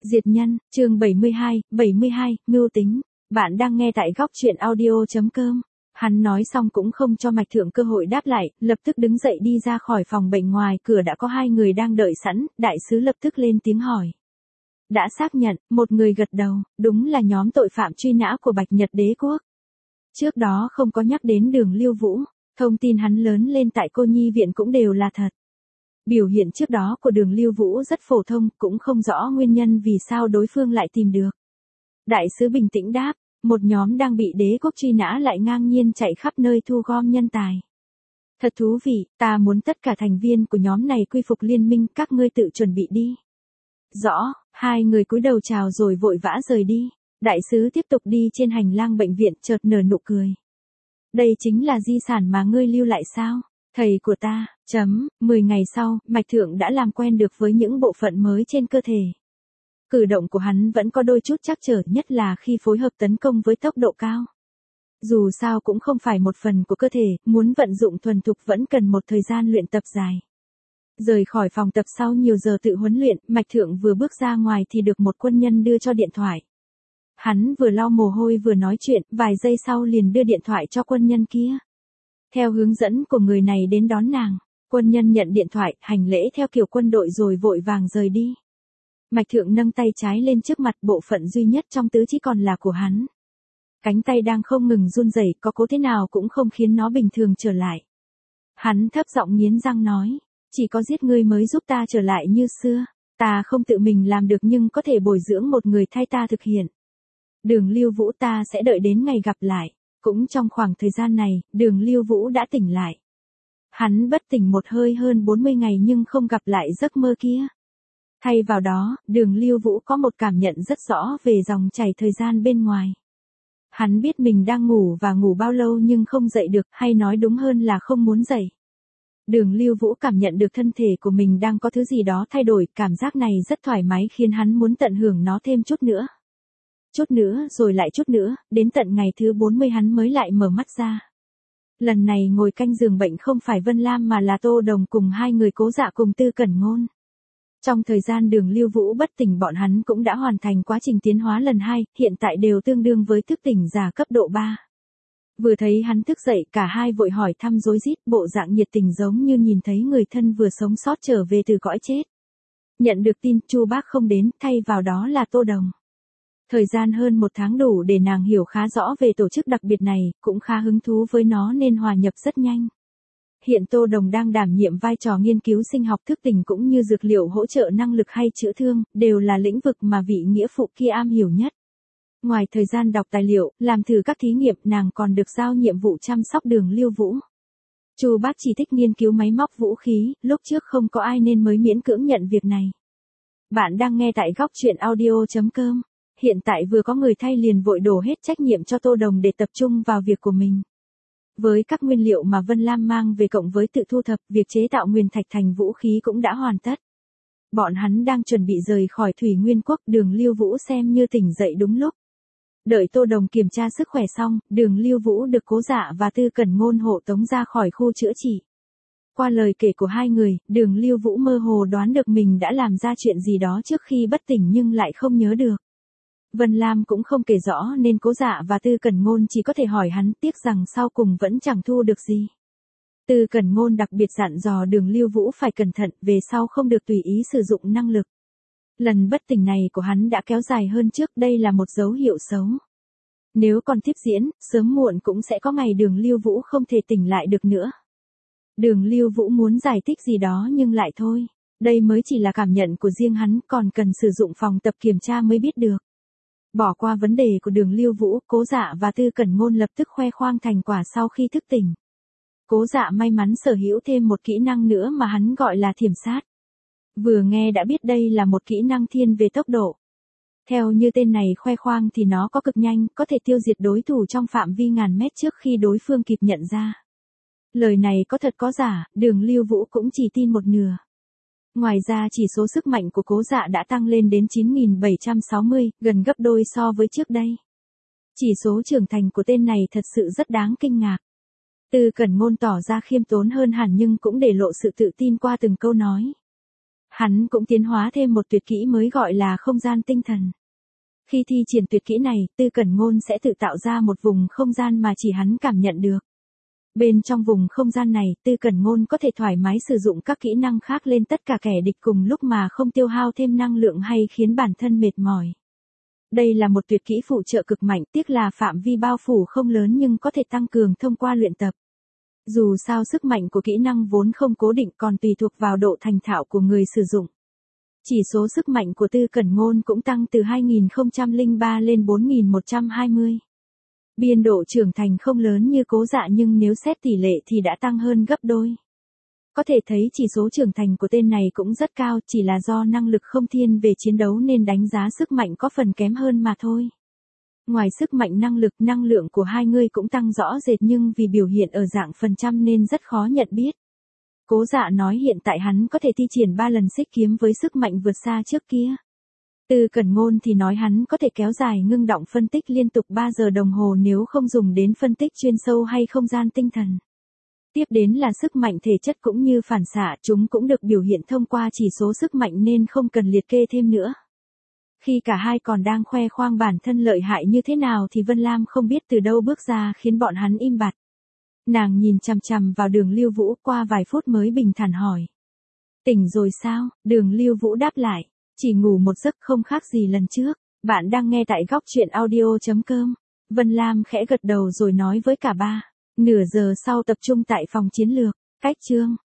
Diệt nhân, chương 72, mưu tính. Bạn đang nghe tại góc truyện audio.com. Hắn nói xong cũng không cho Mạch Thượng cơ hội đáp lại, lập tức đứng dậy đi ra khỏi phòng bệnh. Ngoài cửa đã có hai người đang đợi sẵn, đại sứ lập tức lên tiếng hỏi. Đã xác nhận, một người gật đầu, đúng là nhóm tội phạm truy nã của Bạch Nhật Đế Quốc. Trước đó không có nhắc đến Đường Lưu Vũ, thông tin hắn lớn lên tại Cô Nhi viện cũng đều là thật. Biểu hiện trước đó của Đường Lưu Vũ rất phổ thông, cũng không rõ nguyên nhân vì sao đối phương lại tìm được. Đại sứ bình tĩnh đáp, một nhóm đang bị đế quốc truy nã lại ngang nhiên chạy khắp nơi thu gom nhân tài. Thật thú vị, ta muốn tất cả thành viên của nhóm này quy phục liên minh, các ngươi tự chuẩn bị đi. Rõ, hai người cúi đầu chào rồi vội vã rời đi. Đại sứ tiếp tục đi trên hành lang bệnh viện, chợt nở nụ cười. Đây chính là di sản mà ngươi lưu lại sao? Thầy của ta, 10 ngày sau, Mạch Thượng đã làm quen được với những bộ phận mới trên cơ thể. Cử động của hắn vẫn có đôi chút trắc trở, nhất là khi phối hợp tấn công với tốc độ cao. Dù sao cũng không phải một phần của cơ thể, muốn vận dụng thuần thục vẫn cần một thời gian luyện tập dài. Rời khỏi phòng tập sau nhiều giờ tự huấn luyện, Mạch Thượng vừa bước ra ngoài thì được một quân nhân đưa cho điện thoại. Hắn vừa lau mồ hôi vừa nói chuyện, vài giây sau liền đưa điện thoại cho quân nhân kia. Theo hướng dẫn của người này đến đón nàng, quân nhân nhận điện thoại, hành lễ theo kiểu quân đội rồi vội vàng rời đi. Mạch Thượng nâng tay trái lên trước mặt, bộ phận duy nhất trong tứ chi còn là của hắn. Cánh tay đang không ngừng run rẩy, có cố thế nào cũng không khiến nó bình thường trở lại. Hắn thấp giọng nghiến răng nói, chỉ có giết ngươi mới giúp ta trở lại như xưa, ta không tự mình làm được nhưng có thể bồi dưỡng một người thay ta thực hiện. Đường Lưu Vũ, ta sẽ đợi đến ngày gặp lại. Cũng trong khoảng thời gian này, Đường Lưu Vũ đã tỉnh lại. Hắn bất tỉnh một hơi hơn 40 ngày nhưng không gặp lại giấc mơ kia. Thay vào đó, Đường Lưu Vũ có một cảm nhận rất rõ về dòng chảy thời gian bên ngoài. Hắn biết mình đang ngủ và ngủ bao lâu nhưng không dậy được, hay nói đúng hơn là không muốn dậy. Đường Lưu Vũ cảm nhận được thân thể của mình đang có thứ gì đó thay đổi, cảm giác này rất thoải mái khiến hắn muốn tận hưởng nó thêm chút nữa. Chút nữa rồi lại chút nữa, đến tận ngày thứ 40 hắn mới lại mở mắt ra. Lần này ngồi canh giường bệnh không phải Vân Lam mà là Tô Đồng cùng hai người Cố Dạ cùng Tư Cẩn Ngôn. Trong thời gian Đường Lưu Vũ bất tỉnh, bọn hắn cũng đã hoàn thành quá trình tiến hóa lần 2, hiện tại đều tương đương với thức tỉnh giả cấp độ 3. Vừa thấy hắn thức dậy, cả hai vội hỏi thăm rối rít, bộ dạng nhiệt tình giống như nhìn thấy người thân vừa sống sót trở về từ cõi chết. Nhận được tin, Chu Bác không đến, thay vào đó là Tô Đồng. Thời gian hơn một tháng đủ để nàng hiểu khá rõ về tổ chức đặc biệt này, cũng khá hứng thú với nó nên hòa nhập rất nhanh. Hiện Tô Đồng đang đảm nhiệm vai trò nghiên cứu sinh học thức tỉnh cũng như dược liệu hỗ trợ năng lực hay chữa thương, đều là lĩnh vực mà vị nghĩa phụ kia am hiểu nhất. Ngoài thời gian đọc tài liệu, làm thử các thí nghiệm, nàng còn được giao nhiệm vụ chăm sóc Đường Lưu Vũ. Chu Bác chỉ thích nghiên cứu máy móc vũ khí, lúc trước không có ai nên mới miễn cưỡng nhận việc này. Bạn đang nghe tại góc truyện audio.com. Hiện tại vừa có người thay liền vội đổ hết trách nhiệm cho Tô Đồng để tập trung vào việc của mình. Với các nguyên liệu mà Vân Lam mang về cộng với tự thu thập, việc chế tạo nguyên thạch thành vũ khí cũng đã hoàn tất. Bọn hắn đang chuẩn bị rời khỏi Thủy Nguyên Quốc, Đường Lưu Vũ xem như tỉnh dậy đúng lúc. Đợi Tô Đồng kiểm tra sức khỏe xong, Đường Lưu Vũ được Cố Dạ và Tư Cẩn Ngôn hộ tống ra khỏi khu chữa trị. Qua lời kể của hai người, Đường Lưu Vũ mơ hồ đoán được mình đã làm ra chuyện gì đó trước khi bất tỉnh nhưng lại không nhớ được. Vân Lam cũng không kể rõ nên Cố Dạ và Tư Cẩn Ngôn chỉ có thể hỏi hắn, tiếc rằng sau cùng vẫn chẳng thu được gì. Tư Cẩn Ngôn đặc biệt dặn dò Đường Lưu Vũ phải cẩn thận, về sau không được tùy ý sử dụng năng lực. Lần bất tỉnh này của hắn đã kéo dài hơn trước, đây là một dấu hiệu xấu. Nếu còn tiếp diễn, sớm muộn cũng sẽ có ngày Đường Lưu Vũ không thể tỉnh lại được nữa. Đường Lưu Vũ muốn giải thích gì đó nhưng lại thôi. Đây mới chỉ là cảm nhận của riêng hắn, còn cần sử dụng phòng tập kiểm tra mới biết được. Bỏ qua vấn đề của Đường Lưu Vũ, Cố Dạ và Tư Cẩn Ngôn lập tức khoe khoang thành quả sau khi thức tỉnh. Cố Dạ may mắn sở hữu thêm một kỹ năng nữa mà hắn gọi là thiểm sát. Vừa nghe đã biết đây là một kỹ năng thiên về tốc độ. Theo như tên này khoe khoang thì nó có cực nhanh, có thể tiêu diệt đối thủ trong phạm vi ngàn mét trước khi đối phương kịp nhận ra. Lời này có thật có giả, Đường Lưu Vũ cũng chỉ tin một nửa. Ngoài ra chỉ số sức mạnh của Cố Dạ đã tăng lên đến 9.760, gần gấp đôi so với trước đây. Chỉ số trưởng thành của tên này thật sự rất đáng kinh ngạc. Tư Cẩn Ngôn tỏ ra khiêm tốn hơn hẳn nhưng cũng để lộ sự tự tin qua từng câu nói. Hắn cũng tiến hóa thêm một tuyệt kỹ mới gọi là không gian tinh thần. Khi thi triển tuyệt kỹ này, Tư Cẩn Ngôn sẽ tự tạo ra một vùng không gian mà chỉ hắn cảm nhận được. Bên trong vùng không gian này, Tư Cẩn Ngôn có thể thoải mái sử dụng các kỹ năng khác lên tất cả kẻ địch cùng lúc mà không tiêu hao thêm năng lượng hay khiến bản thân mệt mỏi. Đây là một tuyệt kỹ phụ trợ cực mạnh, tiếc là phạm vi bao phủ không lớn nhưng có thể tăng cường thông qua luyện tập. Dù sao sức mạnh của kỹ năng vốn không cố định còn tùy thuộc vào độ thành thạo của người sử dụng. Chỉ số sức mạnh của Tư Cẩn Ngôn cũng tăng từ 2003 lên 4120. Biên độ trưởng thành không lớn như Cố Dạ nhưng nếu xét tỷ lệ thì đã tăng hơn gấp đôi. Có thể thấy chỉ số trưởng thành của tên này cũng rất cao, chỉ là do năng lực không thiên về chiến đấu nên đánh giá sức mạnh có phần kém hơn mà thôi. Ngoài sức mạnh năng lượng của hai người cũng tăng rõ rệt nhưng vì biểu hiện ở dạng phần trăm nên rất khó nhận biết. Cố Dạ nói hiện tại hắn có thể thi triển 3 lần xích kiếm với sức mạnh vượt xa trước kia. Tư Cẩn Ngôn thì nói hắn có thể kéo dài ngưng động phân tích liên tục 3 giờ đồng hồ nếu không dùng đến phân tích chuyên sâu hay không gian tinh thần. Tiếp đến là sức mạnh thể chất cũng như phản xạ, chúng cũng được biểu hiện thông qua chỉ số sức mạnh nên không cần liệt kê thêm nữa. Khi cả hai còn đang khoe khoang bản thân lợi hại như thế nào thì Vân Lam không biết từ đâu bước ra khiến bọn hắn im bặt. Nàng nhìn chằm chằm vào Đường Lưu Vũ qua vài phút mới bình thản hỏi. Tỉnh rồi sao? Đường Lưu Vũ đáp lại. Chỉ ngủ một giấc không khác gì lần trước. Bạn đang nghe tại góc truyện audio.com. Vân Lam khẽ gật đầu rồi nói với cả ba. Nửa giờ sau tập trung tại phòng chiến lược. Cách chương.